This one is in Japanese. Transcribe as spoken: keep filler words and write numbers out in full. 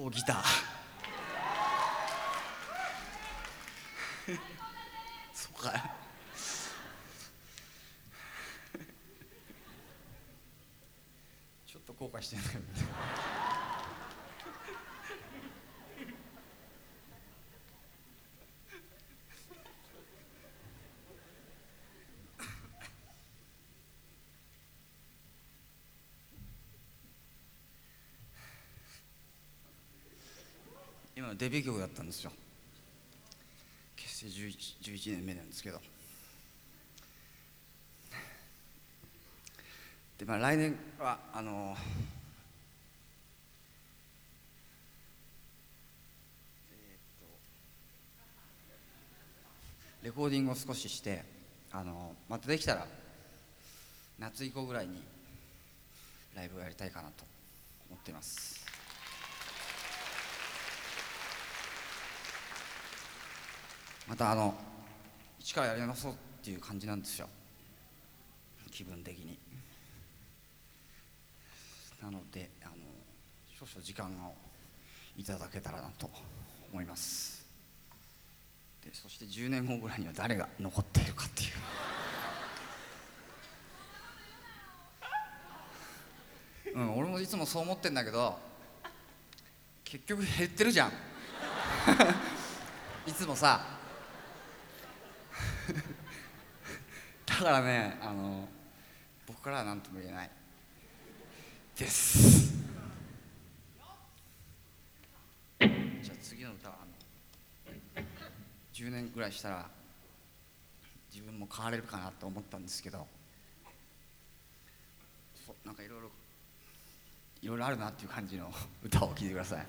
とギターそうかちょっと後悔してるんだけど今のデビュー曲だったんですよ。結成じゅういち、じゅういちねんめなんですけど、で、まあ、来年はあのえーっとレコーディングを少ししてあのまたできたら夏以降ぐらいにライブをやりたいかなと思っています。またあの一からやり直そうっていう感じなんですよ、気分的に。なのであの少々時間をいただけたらなと思います。でそしてじゅうねんごぐらいには誰が残っているかっていううん、俺もいつもそう思ってんだけど結局減ってるじゃんいつもさだからね、あの僕からは何とも言えないですじゃあ次の歌はあのじゅうねんぐらいしたら自分も変われるかなと思ったんですけど、そうなんかいろいろいろいろあるなっていう感じの歌を聴いてください。